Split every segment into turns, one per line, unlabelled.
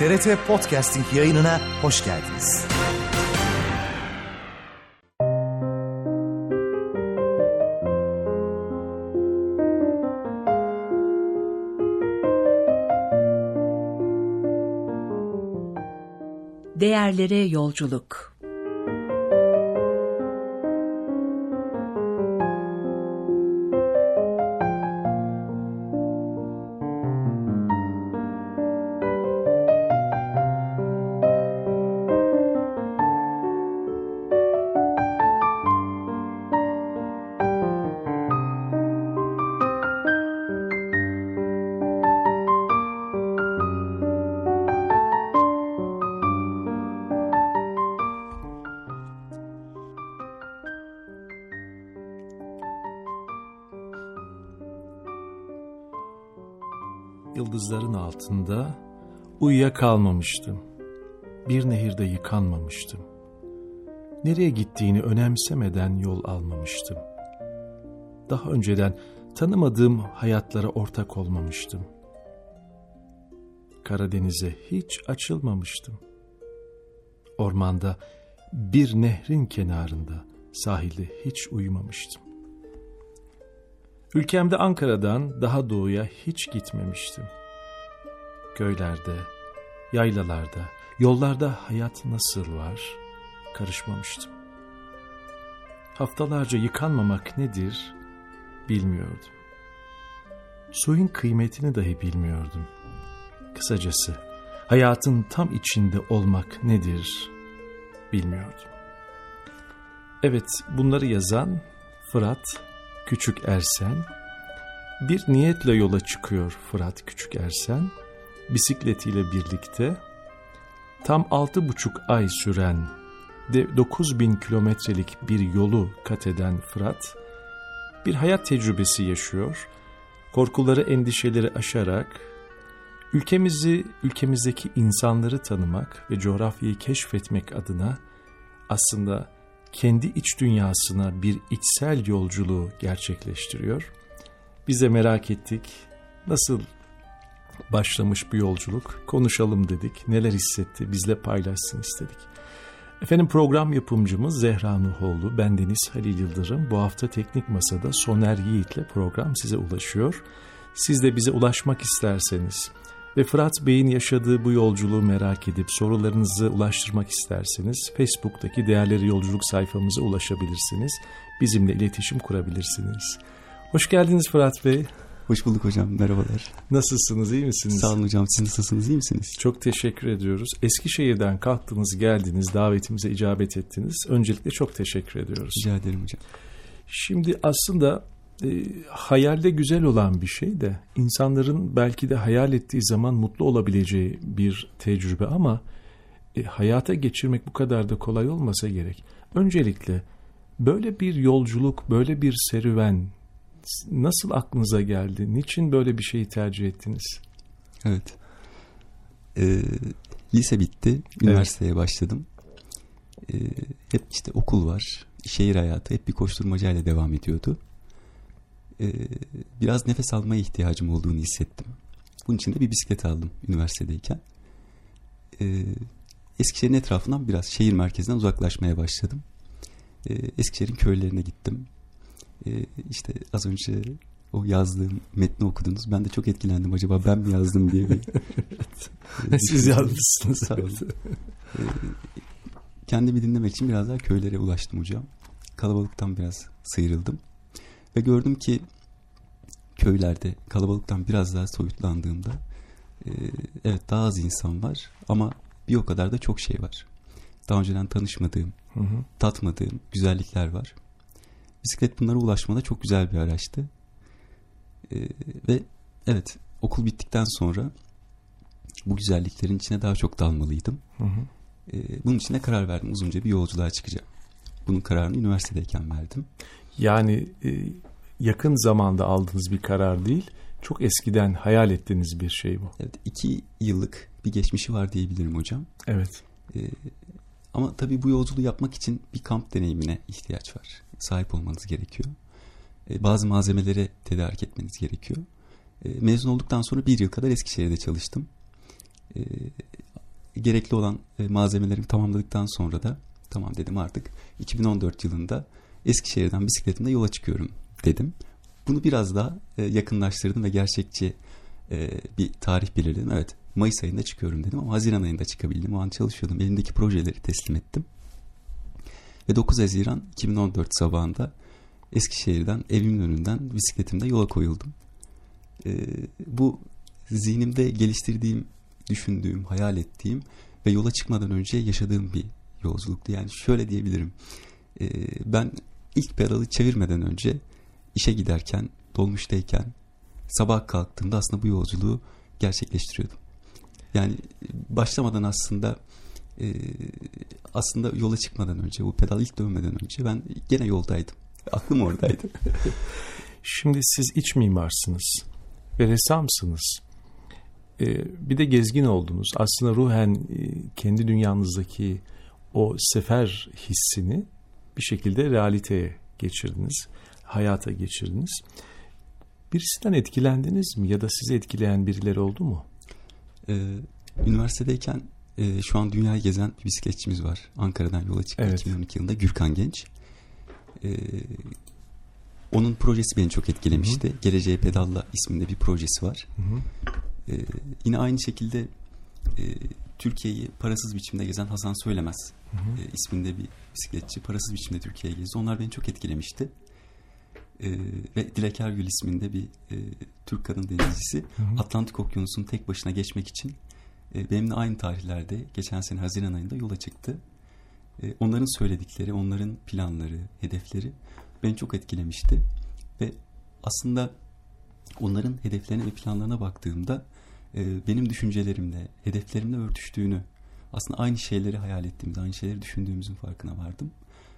TRT Podcasting yayınına hoş geldiniz.
Değerlere yolculuk.
Yıldızların altında uyuyakalmamıştım. Bir nehirde yıkanmamıştım. Nereye gittiğini önemsemeden yol almamıştım. Daha önceden tanımadığım hayatlara ortak olmamıştım. Karadeniz'e hiç açılmamıştım. Ormanda bir nehrin kenarında sahilde hiç uyumamıştım. Ülkemde Ankara'dan daha doğuya hiç gitmemiştim. Köylerde, yaylalarda, yollarda hayat nasıl var, karışmamıştım. Haftalarca yıkanmamak nedir bilmiyordum. Suyun kıymetini dahi bilmiyordum. Kısacası hayatın tam içinde olmak nedir bilmiyordum. Evet, bunları yazan Fırat Küçük Ersen, bir niyetle yola çıkıyor Fırat Küçük Ersen, bisikletiyle birlikte tam 6,5 ay süren 9.000 kilometrelik bir yolu kat eden Fırat, bir hayat tecrübesi yaşıyor, korkuları, endişeleri aşarak, ülkemizdeki insanları tanımak ve coğrafyayı keşfetmek adına aslında kendi iç dünyasına bir içsel yolculuğu gerçekleştiriyor. Biz de merak ettik. Nasıl başlamış bu yolculuk? Konuşalım dedik. Neler hissetti? Bizle paylaşsın istedik. Efendim, program yapımcımız Zehra Nuhoğlu, bendeniz Halil Yıldırım. Bu hafta Teknik Masa'da Soner Yiğit'le program size ulaşıyor. Siz de bize ulaşmak isterseniz ve Fırat Bey'in yaşadığı bu yolculuğu merak edip sorularınızı ulaştırmak isterseniz Facebook'taki Değerleri Yolculuk sayfamıza ulaşabilirsiniz. Bizimle iletişim kurabilirsiniz. Hoş geldiniz Fırat Bey.
Hoş bulduk hocam, merhabalar.
Nasılsınız, iyi misiniz?
Sağ olun hocam, siz nasılsınız, iyi misiniz?
Çok teşekkür ediyoruz. Eskişehir'den kalktınız, geldiniz, davetimize icabet ettiniz. Öncelikle çok teşekkür ediyoruz.
Rica ederim hocam.
Şimdi aslında hayalde güzel olan bir şey de insanların belki de hayal ettiği zaman mutlu olabileceği bir tecrübe ama hayata geçirmek bu kadar da kolay olmasa gerek. Öncelikle böyle bir yolculuk, böyle bir serüven nasıl aklınıza geldi? Niçin böyle bir şeyi tercih ettiniz?
Evet. Lise bitti, üniversiteye başladım. Hep işte okul var, şehir hayatı hep bir koşturmacayla devam ediyordu. Biraz nefes almaya ihtiyacım olduğunu hissettim. Bunun için de bir bisiklet aldım üniversitedeyken. Eskişehir'in etrafından biraz şehir merkezinden uzaklaşmaya başladım. Eskişehir'in köylerine gittim. İşte az önce o yazdığım metni okudunuz. Ben de çok etkilendim. Acaba ben mi yazdım diye bir...
Siz yazmışsınız.
Sağ olun. Kendimi dinlemek için biraz daha köylere ulaştım hocam. Kalabalıktan biraz sıyrıldım. Ve gördüm ki köylerde kalabalıktan biraz daha soyutlandığımda evet, daha az insan var ama bir o kadar da çok şey var. Daha önceden tanışmadığım, tatmadığım güzellikler var. Bisiklet bunlara ulaşmada çok güzel bir araçtı. Ve evet, okul bittikten sonra bu güzelliklerin içine daha çok dalmalıydım. Bunun için de karar verdim. Uzunca bir yolculuğa çıkacağım. Bunun kararını üniversitedeyken verdim.
Yani yakın zamanda aldığınız bir karar değil, çok eskiden hayal ettiğiniz bir şey bu.
Evet, 2 yıllık bir geçmişi var diyebilirim hocam.
Evet.
Ama tabii bu yolculuğu yapmak için bir kamp deneyimine ihtiyaç var. Sahip olmanız gerekiyor. Bazı malzemeleri tedarik etmeniz gerekiyor. Mezun olduktan sonra 1 yıl kadar Eskişehir'de çalıştım. gerekli olan malzemelerimi tamamladıktan sonra da tamam dedim, artık 2014 yılında Eskişehir'den bisikletimle yola çıkıyorum dedim. Bunu biraz daha yakınlaştırdım ve gerçekçi bir tarih belirledim. Evet, Mayıs ayında çıkıyorum dedim ama Haziran ayında çıkabildim. O an çalışıyordum. Elimdeki projeleri teslim ettim. Ve 9 Haziran 2014 sabahında Eskişehir'den, evimin önünden bisikletimle yola koyuldum. Bu zihnimde geliştirdiğim, düşündüğüm, hayal ettiğim ve yola çıkmadan önce yaşadığım bir yolculuktu. Yani şöyle diyebilirim. Ben ilk pedalı çevirmeden önce işe giderken, dolmuştayken, sabah kalktığımda aslında bu yolculuğu gerçekleştiriyordum. Yani başlamadan aslında yola çıkmadan önce, bu pedal ilk dönmeden önce ben gene yoldaydım. Aklım oradaydı.
Şimdi siz iç mimarsınız ve ressamsınız. Bir de gezgin oldunuz. Aslında ruhen kendi dünyanızdaki o sefer hissini bir şekilde realiteye geçirdiniz, hayata geçirdiniz. Birisinden etkilendiniz mi ya da sizi etkileyen birileri oldu mu?
Üniversitedeyken şu an dünyayı gezen bir bisikletçimiz var. Ankara'dan yola çıktı, evet. 2012 yılında Gürkan Genç. Onun projesi beni çok etkilemişti. Hı-hı. Geleceğe Pedalla isminde bir projesi var. Yine aynı şekilde Türkiye'yi parasız biçimde gezen Hasan Söylemez isminde bir bisikletçi parasız biçimde Türkiye'ye gezdi. Onlar beni çok etkilemişti. Ve Dilek Ergül isminde bir Türk kadın denizcisi Atlantik Okyanusu'nu tek başına geçmek için benimle aynı tarihlerde geçen sene Haziran ayında yola çıktı. Onların söyledikleri, onların planları, hedefleri beni çok etkilemişti. Ve aslında onların hedeflerine ve planlarına baktığımda benim düşüncelerimle, hedeflerimle örtüştüğünü, aslında aynı şeyleri hayal ettiğimiz, aynı şeyleri düşündüğümüzün farkına vardım.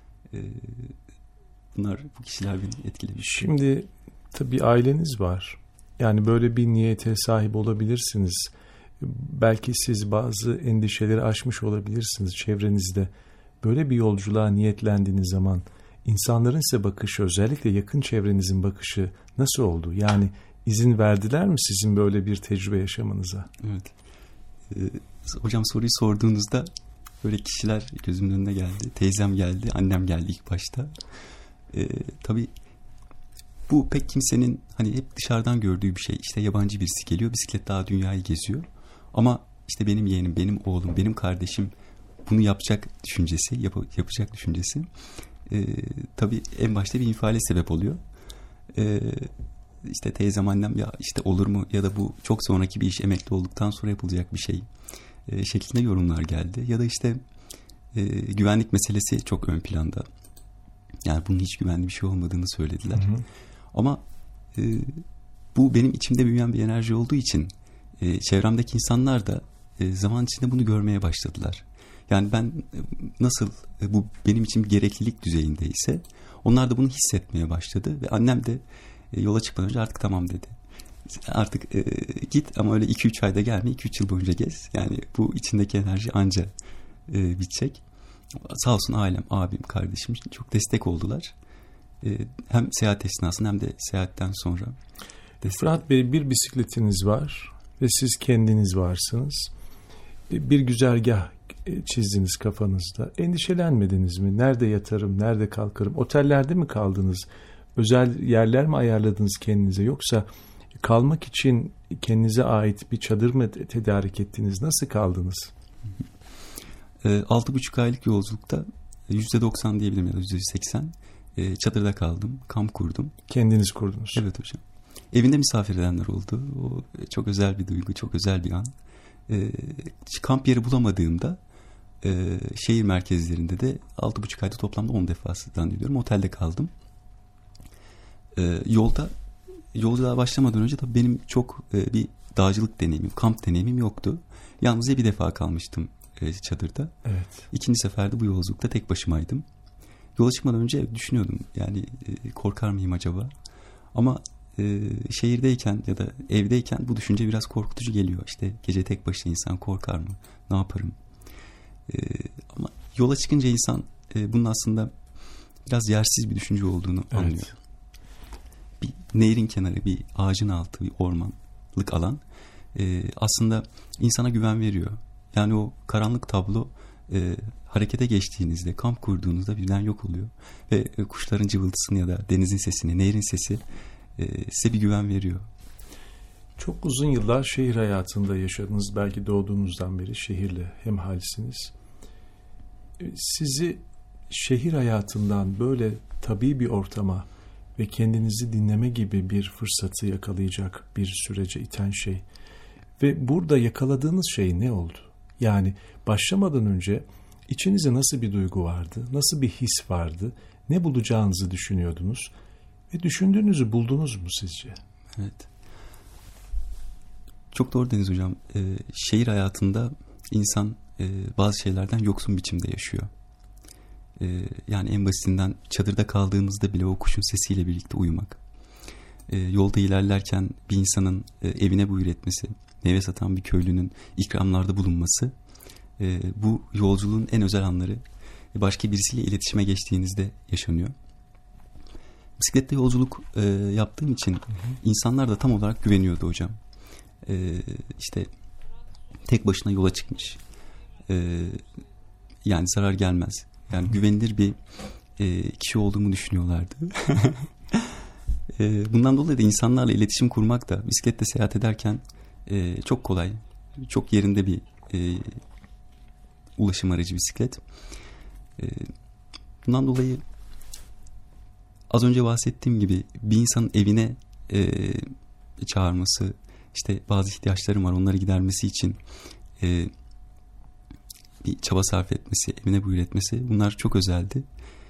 Bu kişiler beni etkilemiş.
Şimdi tabii aileniz var. Yani böyle bir niyete sahip olabilirsiniz. Belki siz bazı endişeleri aşmış olabilirsiniz çevrenizde. Böyle bir yolculuğa niyetlendiğiniz zaman insanların size bakışı, özellikle yakın çevrenizin bakışı nasıl oldu? Yani izin verdiler mi sizin böyle bir tecrübe yaşamanıza?
Evet. Hocam soruyu sorduğunuzda böyle kişiler gözümün önüne geldi. Teyzem geldi, annem geldi ilk başta. Tabii bu pek kimsenin hani hep dışarıdan gördüğü bir şey. İşte yabancı birisi geliyor, bisiklet daha dünyayı geziyor. Ama işte benim yeğenim, benim oğlum, benim kardeşim bunu yapacak düşüncesi, yapacak düşüncesi. Tabii en başta bir infiale sebep oluyor. İşte teyzem, annem ya işte olur mu ya da bu çok sonraki bir iş, emekli olduktan sonra yapılacak bir şey şeklinde yorumlar geldi. Ya da işte güvenlik meselesi çok ön planda. Yani bunun hiç güvenli bir şey olmadığını söylediler. Hı hı. Ama bu benim içimde büyüyen bir enerji olduğu için çevremdeki insanlar da zaman içinde bunu görmeye başladılar. Yani ben nasıl bu benim için bir gereklilik düzeyindeyse onlar da bunu hissetmeye başladı ve annem de yola çıkmadan önce artık tamam dedi. Artık git ama öyle 2-3 ayda gelme, 2-3 yıl boyunca gez. Yani bu içindeki enerji anca bitecek. Sağ olsun ailem, abim, kardeşim çok destek oldular. Hem seyahat esnasında hem de seyahatten sonra.
Fırat Bey, bir bisikletiniz var ve siz kendiniz varsınız. Bir güzergah çizdiniz kafanızda. Endişelenmediniz mi? Nerede yatarım, nerede kalkarım? Otellerde mi kaldınız? Özel yerler mi ayarladınız kendinize? Yoksa kalmak için kendinize ait bir çadır mı tedarik ettiniz? Nasıl kaldınız?
6,5 aylık yolculukta %90 diyebilirim ya da %80 çadırda kaldım. Kamp kurdum.
Kendiniz kurdunuz.
Evet hocam. Evinde misafir edenler oldu. O çok özel bir duygu, çok özel bir an. Kamp yeri bulamadığımda şehir merkezlerinde de 6,5 ayda toplamda 10 defa zannediyorum otelde kaldım. Yolculuğa başlamadan önce tabii benim çok bir dağcılık deneyimim, kamp deneyimim yoktu. Yalnızca bir defa kalmıştım çadırda. Evet. İkinci seferde bu yolculukta tek başımaydım. Yola çıkmadan önce düşünüyordum yani korkar mıyım acaba? Ama şehirdeyken ya da evdeyken bu düşünce biraz korkutucu geliyor. İşte gece tek başına insan korkar mı? Ne yaparım? Ama yola çıkınca insan bunun aslında biraz yersiz bir düşünce olduğunu anlıyor. Evet. Bir nehrin kenarı, bir ağacın altı, bir ormanlık alan aslında insana güven veriyor. Yani o karanlık tablo harekete geçtiğinizde, kamp kurduğunuzda birden yok oluyor. Ve kuşların cıvıltısını ya da denizin sesini, nehrin sesi size bir güven veriyor.
Çok uzun yıllar şehir hayatında yaşadınız. Belki doğduğunuzdan beri şehirle hemhalsiniz. Sizi şehir hayatından böyle tabii bir ortama ve kendinizi dinleme gibi bir fırsatı yakalayacak bir sürece iten şey ve burada yakaladığınız şey ne oldu? Yani başlamadan önce içinizde nasıl bir duygu vardı? Nasıl bir his vardı? Ne bulacağınızı düşünüyordunuz? Ve düşündüğünüzü buldunuz mu sizce?
Evet. Çok doğru Deniz Hocam. Şehir hayatında insan bazı şeylerden yoksun biçimde yaşıyor. Yani en basitinden çadırda kaldığımızda bile o kuşun sesiyle birlikte uyumak. Yolda ilerlerken bir insanın evine buyur etmesi, meyve satan bir köylünün ikramlarda bulunması, bu yolculuğun en özel anları başka birisiyle iletişime geçtiğinizde yaşanıyor. Bisiklette yolculuk yaptığım için insanlar da tam olarak güveniyordu hocam. İşte tek başına yola çıkmış. Yani zarar gelmez. Yani güvenilir bir kişi olduğumu düşünüyorlardı. Bundan dolayı da insanlarla iletişim kurmak da bisikletle seyahat ederken çok kolay, çok yerinde bir ulaşım aracı bisiklet. Bundan dolayı az önce bahsettiğim gibi bir insanın evine çağırması, işte bazı ihtiyaçlarım var onları gidermesi için bir çaba sarf etmesi, evine buyur etmesi, bunlar çok özeldi.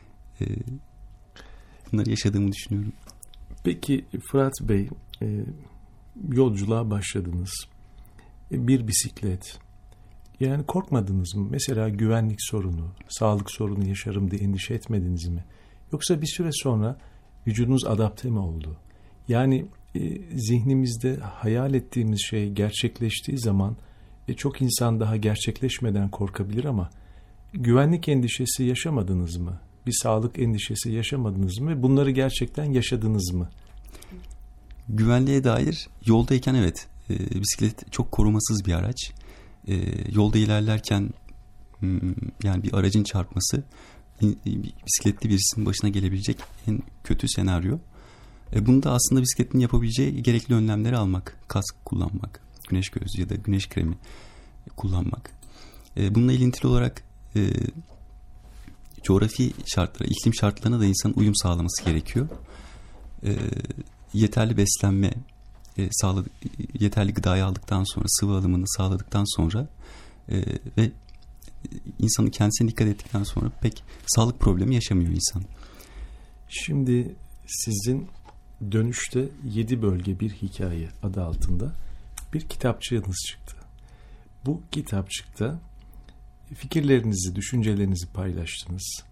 Bunları yaşadığımı düşünüyorum.
Peki Fırat Bey, yolculuğa başladınız. Bir bisiklet. Yani korkmadınız mı? Mesela güvenlik sorunu, sağlık sorunu yaşarım diye endişe etmediniz mi? Yoksa bir süre sonra vücudunuz adapte mi oldu? Yani zihnimizde hayal ettiğimiz şey gerçekleştiği zaman çok insan daha gerçekleşmeden korkabilir ama güvenlik endişesi yaşamadınız mı? Bir sağlık endişesi yaşamadınız mı? Bunları gerçekten yaşadınız mı?
Güvenliğe dair yoldayken evet, bisiklet çok korumasız bir araç. Yolda ilerlerken yani bir aracın çarpması bisikletli birisinin başına gelebilecek en kötü senaryo. Bunda aslında bisikletin yapabileceği gerekli önlemleri almak, kask kullanmak, güneş gözlüğü ya da güneş kremi kullanmak. Bununla ilintili olarak coğrafi şartlara, iklim şartlarına da insanın uyum sağlaması gerekiyor. Yeterli beslenme, yeterli gıdayı aldıktan sonra, sıvı alımını sağladıktan sonra ve insanın kendisine dikkat ettikten sonra pek sağlık problemi yaşamıyor insan.
Şimdi sizin Dönüşte 7 Bölge Bir Hikaye adı altında bir kitapçığınız çıktı. Bu kitapçıkta fikirlerinizi, düşüncelerinizi paylaştınız.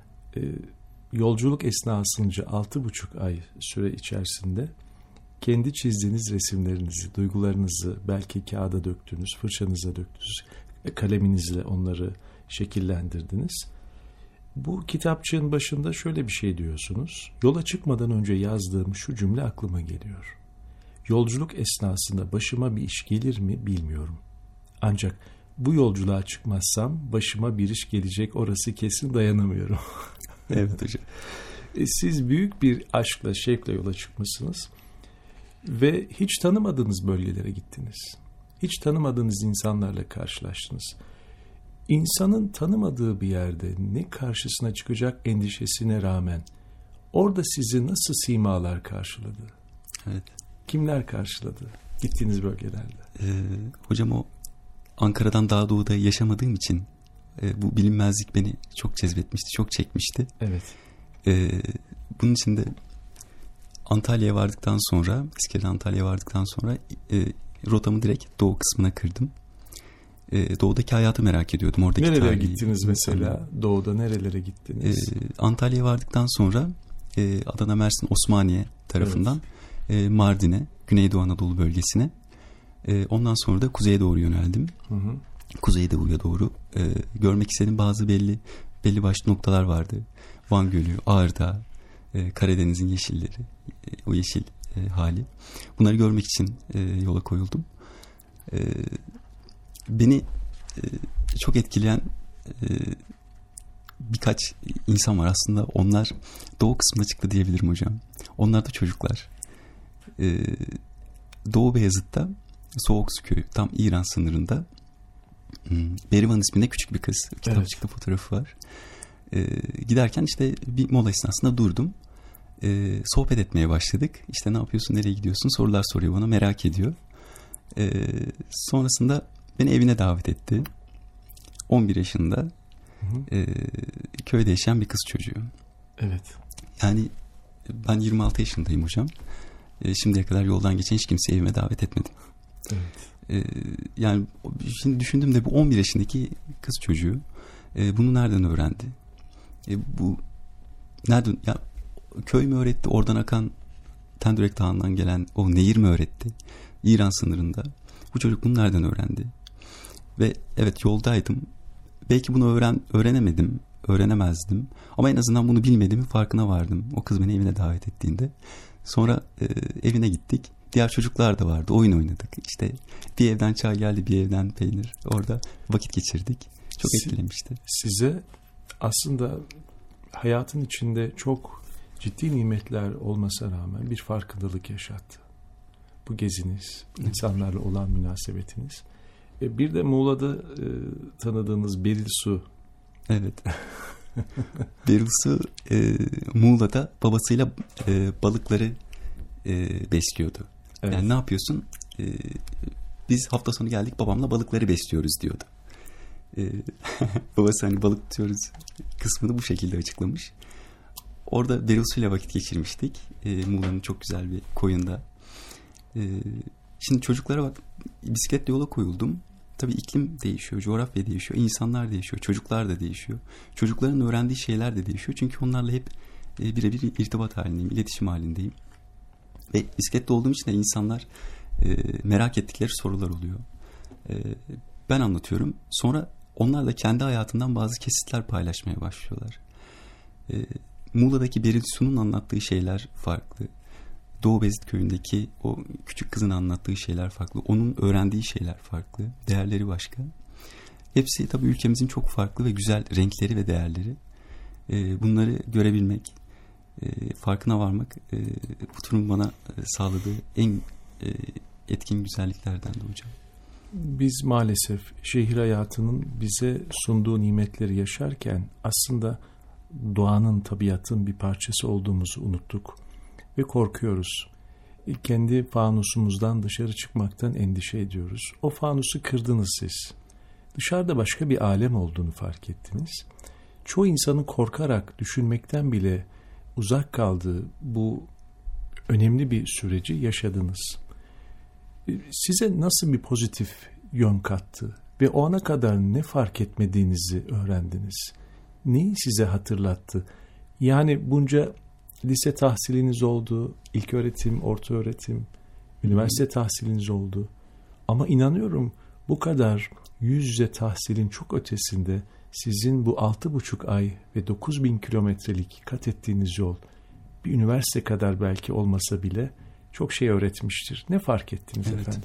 Yolculuk esnasınca 6,5 ay süre içerisinde kendi çizdiğiniz resimlerinizi, duygularınızı belki kağıda döktünüz, fırçanıza döktünüz, kaleminizle onları şekillendirdiniz. Bu kitapçığın başında şöyle bir şey diyorsunuz. Yola çıkmadan önce yazdığım şu cümle aklıma geliyor. Yolculuk esnasında başıma bir iş gelir mi bilmiyorum. Ancak bu yolculuğa çıkmazsam başıma bir iş gelecek, orası kesin, dayanamıyorum.
Evet hocam.
Siz büyük bir aşkla, şevkle yola çıkmışsınız ve hiç tanımadığınız bölgelere gittiniz. Hiç tanımadığınız insanlarla karşılaştınız. İnsanın tanımadığı bir yerde ne karşısına çıkacak endişesine rağmen orada sizi nasıl simalar karşıladı?
Evet.
Kimler karşıladı gittiğiniz bölgelerde?
Hocam o Ankara'dan daha doğuda yaşamadığım için bu bilinmezlik beni çok cezbetmişti, çok çekmişti.
Evet.
Bunun için de Antalya'ya vardıktan sonra, İskele Antalya'ya vardıktan sonra rotamı direkt doğu kısmına kırdım. Doğudaki hayatı merak ediyordum. Oradaki
nerelere
tarihi,
gittiniz mesela? Doğuda nerelere gittiniz?
Antalya'ya vardıktan sonra Adana, Mersin, Osmaniye tarafından Mardin'e, Güneydoğu Anadolu bölgesine. Ondan sonra da kuzeye doğru yöneldim.
Hı hı.
Kuzeydoğu'ya doğru. Görmek istediğim bazı belli başlı noktalar vardı. Van Gölü, Ağrı, Karadeniz'in yeşilleri, o yeşil hali. Bunları görmek için yola koyuldum. Beni çok etkileyen birkaç insan var. Aslında onlar doğu kısmına çıktı diyebilirim hocam. Onlar da çocuklar. Doğu Beyazıt'ta Soğuksu Köyü, tam İran sınırında. Berivan isminde küçük bir kız. Kitapçıkta fotoğrafı var. Giderken işte bir mola esnasında durdum. Sohbet etmeye başladık. İşte ne yapıyorsun, nereye gidiyorsun, sorular soruyor bana, merak ediyor. Sonrasında beni evine davet etti. 11 yaşında köyde yaşayan bir kız çocuğu.
Evet.
Yani ben 26 yaşındayım hocam. Şimdiye kadar yoldan geçen hiç kimseyi evime davet etmedim.
Evet.
Yani şimdi düşündüm de bu 11 yaşındaki kız çocuğu bunu nereden öğrendi? Bu nereden, ya köy mü öğretti? Oradan akan Tendürek Dağı'ndan gelen o nehir mi öğretti? İran sınırında. Bu çocuk bunu nereden öğrendi? Ve evet, yoldaydım. Belki bunu öğrenemedim, öğrenemezdim. Ama en azından bunu bilmediğimin farkına vardım. O kız beni evine davet ettiğinde. Sonra evine gittik. Diğer çocuklar da vardı. Oyun oynadık. İşte bir evden çay geldi, bir evden peynir. Orada vakit geçirdik. Çok etkilemişti.
Size aslında hayatın içinde çok ciddi nimetler olmasına rağmen bir farkındalık yaşattı. Bu geziniz, insanlarla olan münasebetiniz. Bir de Muğla'da tanıdığınız Beril Su.
Evet. Beril Su Muğla'da babasıyla balıkları besliyordu. Evet. Yani ne yapıyorsun? Biz hafta sonu geldik, babamla balıkları besliyoruz diyordu. Babası hani balık tutuyoruz kısmını bu şekilde açıklamış. Orada Beril Su ile vakit geçirmiştik. Muğla'nın çok güzel bir koyunda. Şimdi çocuklara bak, bisikletle yola koyuldum. Tabii iklim değişiyor, coğrafya değişiyor, insanlar değişiyor, çocuklar da değişiyor. Çocukların öğrendiği şeyler de değişiyor. Çünkü onlarla hep birebir irtibat halindeyim, iletişim halindeyim. Ve bisikletle olduğum için de insanlar merak ettikleri sorular oluyor. Ben anlatıyorum. Sonra onlar da kendi hayatından bazı kesitler paylaşmaya başlıyorlar. Muğla'daki Beril Su'nun anlattığı şeyler farklı. Doğu Beyazıt köyündeki o küçük kızın anlattığı şeyler farklı. Onun öğrendiği şeyler farklı. Değerleri başka. Hepsi tabii ülkemizin çok farklı ve güzel renkleri ve değerleri. Bunları görebilmek, farkına varmak bu turun bana sağladığı en etkin güzelliklerden de hocam.
Biz maalesef şehir hayatının bize sunduğu nimetleri yaşarken aslında doğanın, tabiatın bir parçası olduğumuzu unuttuk ve korkuyoruz. Kendi fanusumuzdan dışarı çıkmaktan endişe ediyoruz. O fanusu kırdınız siz. Dışarıda başka bir alem olduğunu fark ettiniz. Çoğu insanın korkarak düşünmekten bile uzak kaldığı bu önemli bir süreci yaşadınız. Size nasıl bir pozitif yön kattı ve o ana kadar ne fark etmediğinizi öğrendiniz? Neyi size hatırlattı? Yani bunca lise tahsiliniz oldu, ilköğretim, ortaöğretim, üniversite tahsiliniz oldu. Ama inanıyorum bu kadar yüz yüze tahsilin çok ötesinde sizin bu 6,5 ay ve 9.000 kilometrelik kat ettiğiniz yol bir üniversite kadar belki olmasa bile çok şey öğretmiştir. Ne fark ettiniz efendim?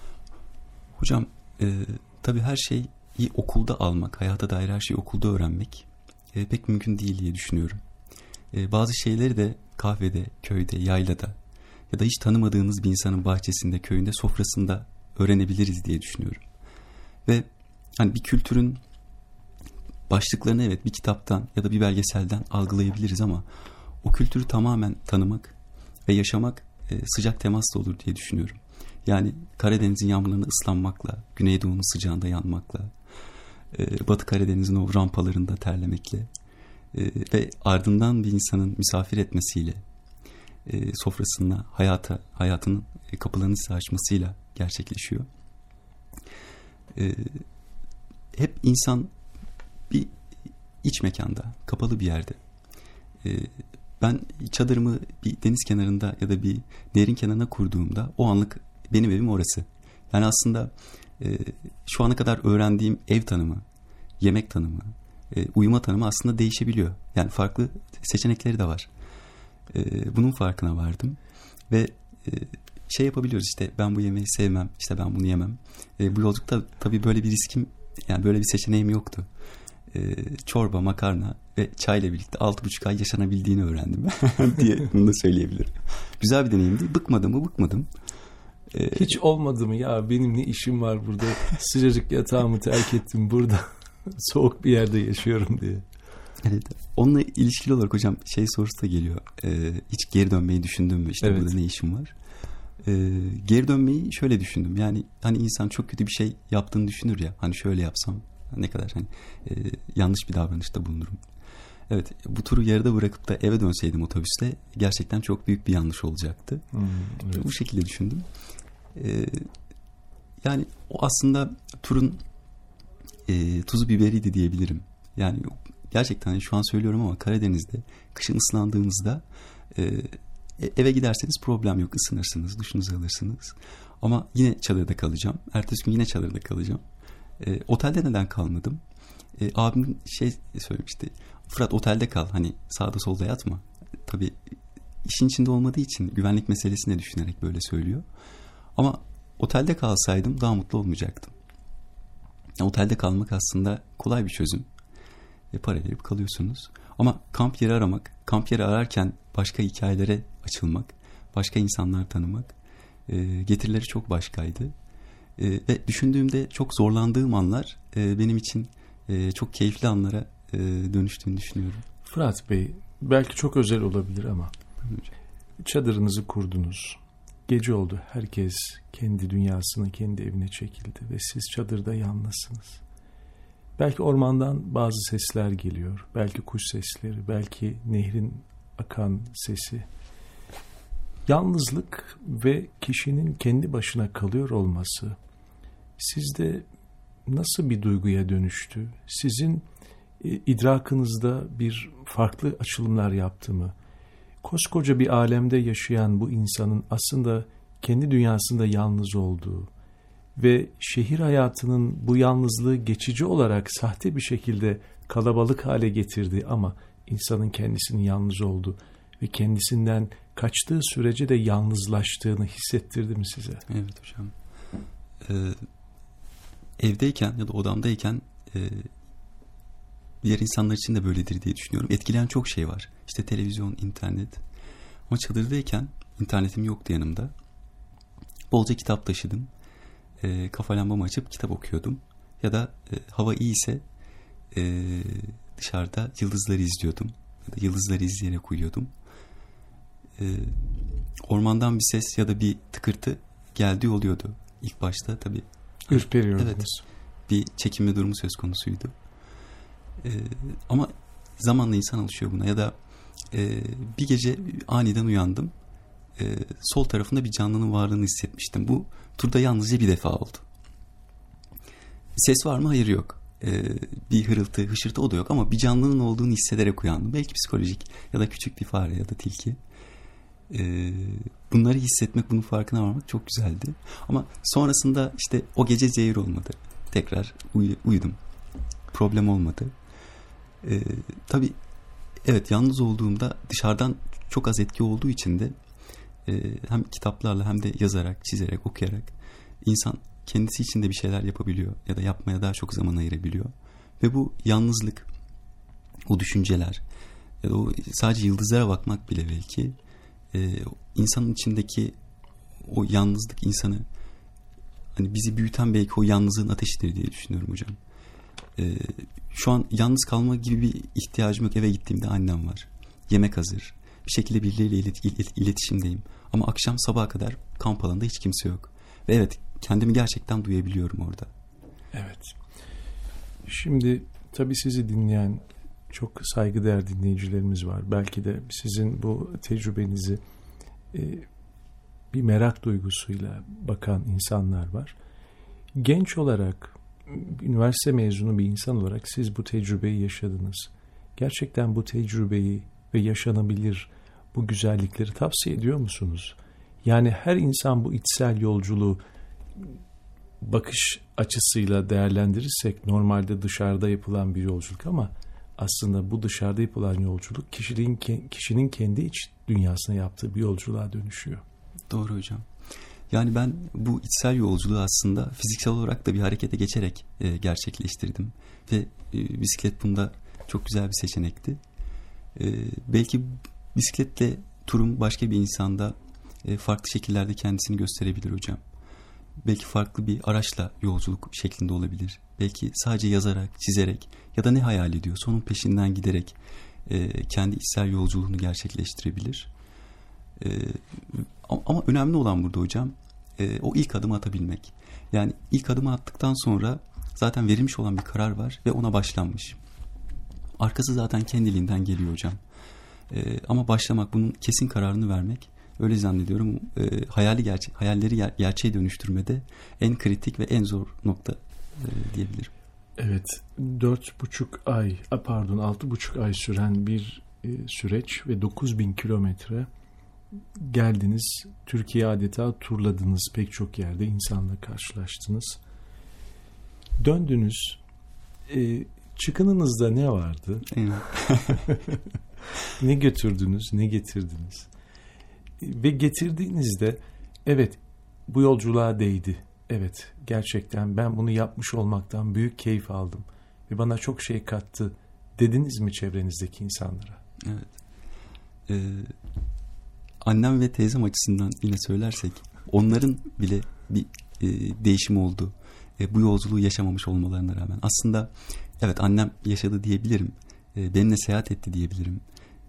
Hocam tabii her şeyi okulda almak, hayata dair her şeyi okulda öğrenmek pek mümkün değil diye düşünüyorum. Bazı şeyleri de kahvede, köyde, yaylada ya da hiç tanımadığınız bir insanın bahçesinde, köyünde, sofrasında öğrenebiliriz diye düşünüyorum. Ve hani bir kültürün başlıklarını evet bir kitaptan ya da bir belgeselden algılayabiliriz ama o kültürü tamamen tanımak ve yaşamak sıcak temasla olur diye düşünüyorum. Yani Karadeniz'in yağmurlarına ıslanmakla, Güneydoğu'nun sıcağında yanmakla, Batı Karadeniz'in o rampalarında terlemekle ve ardından bir insanın misafir etmesiyle, sofrasına, hayatın kapılarını size açmasıyla gerçekleşiyor. Hep insan bir iç mekanda, kapalı bir yerde. Ben çadırımı bir deniz kenarında ya da bir nehrin kenarına kurduğumda o anlık benim evim orası. Yani aslında şu ana kadar öğrendiğim ev tanımı, yemek tanımı, uyuma tanımı aslında değişebiliyor. Yani farklı seçenekleri de var. Bunun farkına vardım ve şey yapabiliyoruz, işte ben bu yemeği sevmem, işte ben bunu yemem. Bu yolculukta tabii böyle bir riskim Yani böyle bir seçeneğim yoktu. Çorba, makarna ve çayla birlikte 6,5 ay yaşanabildiğini öğrendim diye bunu da söyleyebilirim. Güzel bir deneyimdi. Bıkmadım mı? Bıkmadım.
Hiç olmadı mı ya, benim ne işim var burada, sıcacık yatağımı terk ettim burada soğuk bir yerde yaşıyorum diye.
Evet. Onunla ilişkili olarak hocam sorusu da geliyor. Hiç geri dönmeyi düşündün mü? İşte burada ne işim var? Geri dönmeyi şöyle düşündüm. Yani hani insan çok kötü bir şey yaptığını düşünür ya. Hani şöyle yapsam ne kadar yanlış bir davranışta bulunurum. Evet, bu turu yarıda bırakıp da eve dönseydim otobüste gerçekten çok büyük bir yanlış olacaktı.
Evet.
Bu şekilde düşündüm. Yani o aslında turun tuzu biberiydi diyebilirim. Yani gerçekten şu an söylüyorum ama Karadeniz'de kışın ıslandığınızda eve giderseniz problem yok, ısınırsınız, duşunuzu alırsınız. Ama yine çadırda kalacağım. Ertesi gün yine çadırda kalacağım. Otelde neden kalmadım? Abim söylemişti. Fırat otelde kal, hani sağda solda yatma. Tabii işin içinde olmadığı için güvenlik meselesini düşünerek böyle söylüyor. Ama otelde kalsaydım daha mutlu olmayacaktım. Yani otelde kalmak aslında kolay bir çözüm. Para verip kalıyorsunuz. Ama kamp yeri aramak, kamp yeri ararken başka hikayelere açılmak, başka insanlar tanımak getirileri çok başkaydı. Ve düşündüğümde çok zorlandığım anlar benim için çok keyifli anlara dönüştüğünü düşünüyorum.
Fırat Bey, belki çok özel olabilir ama çadırınızı kurdunuz. Gece oldu. Herkes kendi dünyasına, kendi evine çekildi ve siz çadırda yalnızsınız. Belki ormandan bazı sesler geliyor. Belki kuş sesleri, belki nehrin akan sesi. Yalnızlık ve kişinin kendi başına kalıyor olması sizde nasıl bir duyguya dönüştü? Sizin idrakınızda bir farklı açılımlar yaptı mı? Koskoca bir alemde yaşayan bu insanın aslında kendi dünyasında yalnız olduğu ve şehir hayatının bu yalnızlığı geçici olarak sahte bir şekilde kalabalık hale getirdi ama insanın kendisinin yalnız olduğu ve kendisinden kaçtığı sürece de yalnızlaştığını hissettirdi mi size?
Evet hocam. Evdeyken ya da odamdayken diğer insanlar için de böyledir diye düşünüyorum. Etkileyen çok şey var. İşte televizyon, internet. Ama çadırdayken internetim yoktu yanımda. Bolca kitap taşıdım. Kafa lambamı açıp kitap okuyordum. Ya da hava iyiyse dışarıda yıldızları izliyordum. Ya da yıldızları izleyerek uyuyordum. Ormandan bir ses ya da bir tıkırtı geldiği oluyordu. İlk başta tabii.
Ürperiyordunuz.
Evet. Bir çekinme durumu söz konusuydu. Ama zamanla insan alışıyor buna. Ya da bir gece aniden uyandım. Sol tarafında bir canlının varlığını hissetmiştim. Bu turda yalnızca bir defa oldu. Ses var mı? Hayır, yok. Bir hırıltı, hışırtı o da yok ama bir canlının olduğunu hissederek uyandım. Belki psikolojik ya da küçük bir fare ya da tilki. Bunları hissetmek, bunun farkına varmak çok güzeldi. Ama sonrasında işte o gece zehir olmadı. Tekrar uyudum. Problem olmadı. Tabii evet, yalnız olduğumda dışarıdan çok az etki olduğu için de hem kitaplarla hem de yazarak, çizerek, okuyarak insan kendisi için de bir şeyler yapabiliyor ya da yapmaya daha çok zaman ayırabiliyor. Ve bu yalnızlık, o düşünceler ya da o sadece yıldızlara bakmak bile belki insanın içindeki o yalnızlık insanı, hani bizi büyüten belki o yalnızlığın ateşidir diye düşünüyorum hocam. Şu an yalnız kalma gibi bir ihtiyacım yok. Eve gittiğimde annem var. Yemek hazır. Bir şekilde birileriyle iletişimdeyim. Ama akşam sabaha kadar kamp alanında hiç kimse yok. Ve evet, kendimi gerçekten duyabiliyorum orada.
Evet. Şimdi tabii sizi dinleyen çok saygıdeğer dinleyicilerimiz var. Belki de sizin bu tecrübenizi bir merak duygusuyla bakan insanlar var. Genç olarak, üniversite mezunu bir insan olarak siz bu tecrübeyi yaşadınız. Gerçekten bu tecrübeyi ve yaşanabilir bu güzellikleri tavsiye ediyor musunuz? Yani her insan bu içsel yolculuğu bakış açısıyla değerlendirirsek normalde dışarıda yapılan bir yolculuk ama aslında bu dışarıda yapılan yolculuk kişinin kendi iç dünyasına yaptığı bir yolculuğa dönüşüyor.
Doğru hocam. Yani ben bu içsel yolculuğu aslında fiziksel olarak da bir harekete geçerek gerçekleştirdim. Ve bisiklet bunda çok güzel bir seçenekti. Belki bisikletle turum başka bir insanda farklı şekillerde kendisini gösterebilir hocam. Belki farklı bir araçla yolculuk şeklinde olabilir. Belki sadece yazarak, çizerek ya da ne hayal ediyorsa onun peşinden giderek kendi içsel yolculuğunu gerçekleştirebilir. Ama önemli olan burada hocam o ilk adımı atabilmek. Yani ilk adımı attıktan sonra zaten verilmiş olan bir karar var ve ona başlanmış. Arkası zaten kendiliğinden geliyor hocam. Ama başlamak, bunun kesin kararını vermek, öyle zannediyorum hayalleri gerçeğe dönüştürmede en kritik ve en zor nokta diyebilirim.
Evet, 6,5 ay süren bir süreç ve 9.000 kilometre geldiniz. Türkiye adeta turladınız, pek çok yerde insanla karşılaştınız. Döndünüz. Çıkınınızda ne vardı? Ne götürdünüz, ne getirdiniz? Ve getirdiğinizde evet, bu yolculuğa değdi. Evet, gerçekten ben bunu yapmış olmaktan büyük keyif aldım ve bana çok şey kattı dediniz mi çevrenizdeki insanlara?
Evet. Annem ve teyzem açısından yine söylersek, onların bile bir değişim oldu. Bu yolculuğu yaşamamış olmalarına rağmen. Aslında evet, annem yaşadı diyebilirim. Benimle seyahat etti diyebilirim.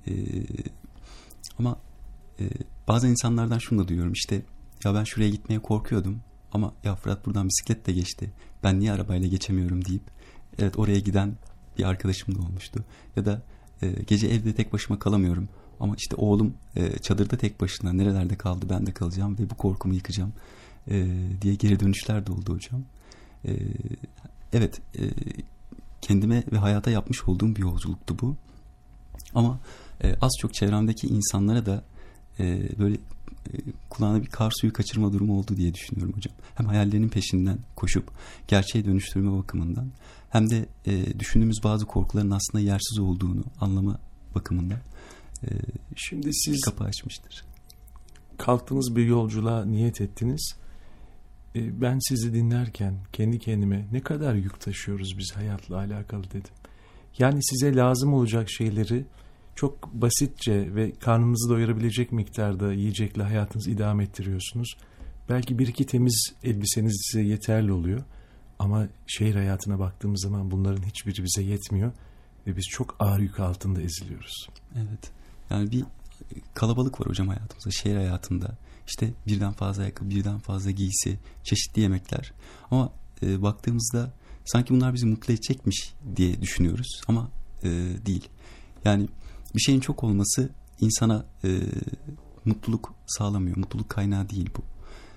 Ama bazı insanlardan şunu da duyuyorum. İşte ya ben şuraya gitmeye korkuyordum ama ya Fırat buradan bisikletle geçti, ben niye arabayla geçemiyorum deyip evet, oraya giden bir arkadaşım da olmuştu. Ya da gece evde tek başıma kalamıyorum ama işte oğlum çadırda tek başına, nerelerde kaldı, ben de kalacağım ve bu korkumu yıkacağım diye geri dönüşler de oldu hocam. Evet, kendime ve hayata yapmış olduğum bir yolculuktu bu. Ama az çok çevremdeki insanlara da böyle kulağına bir kar suyu kaçırma durumu oldu diye düşünüyorum hocam. Hem hayallerinin peşinden koşup gerçeğe dönüştürme bakımından, hem de düşündüğümüz bazı korkuların aslında yersiz olduğunu anlama bakımından
şimdi siz
kapı açmıştır.
Kalktınız, bir yolculuğa niyet ettiniz. Ben sizi dinlerken kendi kendime ne kadar yük taşıyoruz biz hayatla alakalı dedim. Yani size lazım olacak şeyleri çok basitçe ve karnınızı doyurabilecek miktarda yiyecekle hayatınızı idame ettiriyorsunuz. Belki bir iki temiz elbiseniz size yeterli oluyor. Ama şehir hayatına baktığımız zaman bunların hiçbiri bize yetmiyor. Ve biz çok ağır yük altında eziliyoruz.
Evet. Yani bir kalabalık var hocam hayatımızda, şehir hayatında. İşte birden fazla ayakkabı, birden fazla giysi, çeşitli yemekler. Ama baktığımızda sanki bunlar bizi mutlu edecekmiş diye düşünüyoruz. Ama değil. Yani bir şeyin çok olması insana mutluluk sağlamıyor. Mutluluk kaynağı değil bu.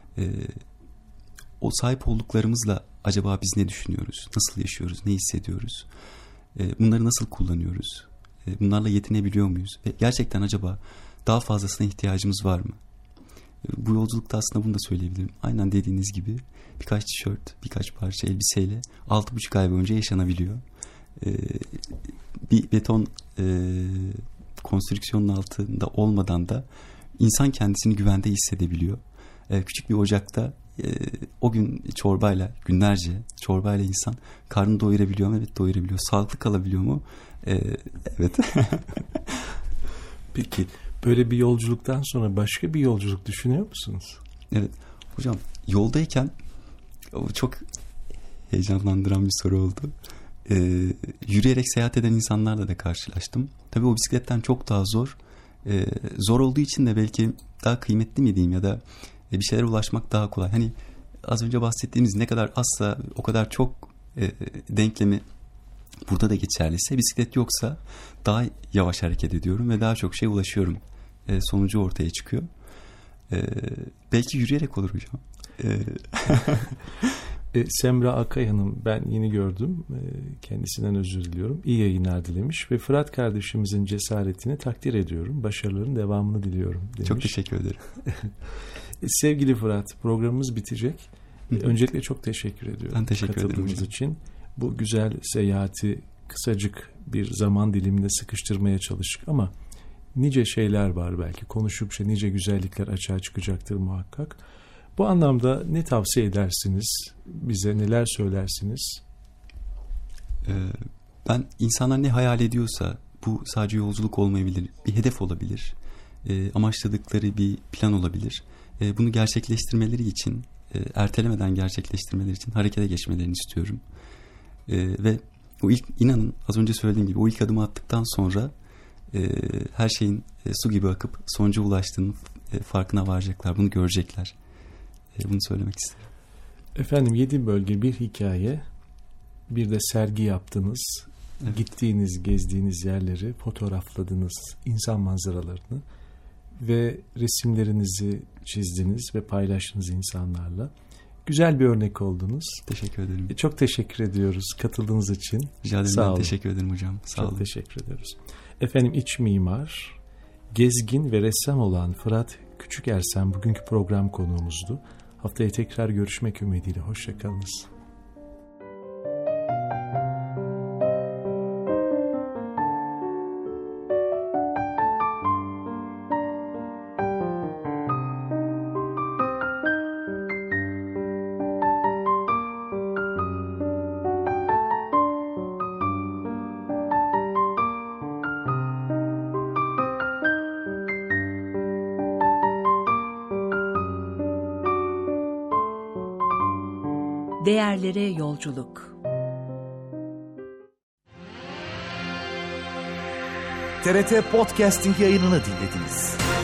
O sahip olduklarımızla acaba biz ne düşünüyoruz? Nasıl yaşıyoruz? Ne hissediyoruz? Bunları nasıl kullanıyoruz? Bunlarla yetinebiliyor muyuz? Ve gerçekten acaba daha fazlasına ihtiyacımız var mı? Bu yolculukta aslında bunu da söyleyebilirim. Aynen dediğiniz gibi birkaç tişört, birkaç parça elbiseyle 6,5 ay boyunca yaşanabiliyor. Bir beton konstrüksiyonun altında olmadan da insan kendisini güvende hissedebiliyor. Küçük bir ocakta o gün günlerce çorbayla insan karnını doyurabiliyor mu? Evet, doyurabiliyor. Sağlıklı kalabiliyor mu? Evet.
Peki böyle bir yolculuktan sonra başka bir yolculuk düşünüyor musunuz?
Evet. Hocam yoldayken çok heyecanlandıran bir soru oldu. Yürüyerek seyahat eden insanlarla da karşılaştım. Tabii o bisikletten çok daha zor. Zor olduğu için de belki daha kıymetli mi diyeyim, ya da bir şeylere ulaşmak daha kolay. Hani az önce bahsettiğimiz ne kadar azsa o kadar çok denklemi burada da geçerliyse, bisiklet yoksa daha yavaş hareket ediyorum ve daha çok şeye ulaşıyorum. Sonucu ortaya çıkıyor. Belki yürüyerek olur hocam.
Semra Akay Hanım, ben yeni gördüm. Kendisinden özür diliyorum. İyi yayınlar dilemiş ve Fırat kardeşimizin cesaretini takdir ediyorum. Başarıların devamını diliyorum demiş.
Çok teşekkür ederim.
Sevgili Fırat, programımız bitecek. Öncelikle çok teşekkür ediyorum.
Ben teşekkür ederim
katıldığınız için. Bu güzel seyahati kısacık bir zaman diliminde sıkıştırmaya çalıştık ama nice şeyler var belki. Konuştukça nice güzellikler açığa çıkacaktır muhakkak. Bu anlamda ne tavsiye edersiniz? Bize neler söylersiniz?
Ben insanlar ne hayal ediyorsa, bu sadece yolculuk olmayabilir, bir hedef olabilir, amaçladıkları bir plan olabilir. Bunu gerçekleştirmeleri için, ertelemeden gerçekleştirmeleri için harekete geçmelerini istiyorum. Ve o inanın az önce söylediğim gibi o ilk adımı attıktan sonra her şeyin su gibi akıp sonuca ulaştığının farkına varacaklar, bunu görecekler. Bunu söylemek isterim.
Efendim 7 bölge bir hikaye, bir de sergi yaptınız. Evet. Gittiğiniz, gezdiğiniz yerleri fotoğrafladınız, insan manzaralarını ve resimlerinizi çizdiniz ve paylaştınız insanlarla. Güzel bir örnek oldunuz.
Teşekkür ederim.
Çok teşekkür ediyoruz katıldığınız için.
Rica ederim.
Sağ olun.
Teşekkür ederim hocam. Sağ olun.
Çok teşekkür ediyoruz. Efendim iç mimar, gezgin ve ressam olan Fırat Küçükersen bugünkü program konuğumuzdu. Haftaya tekrar görüşmek ümidiyle. Hoşça kalınız.
Değerlere yolculuk.
TRT Podcasting yayınını dinlediniz.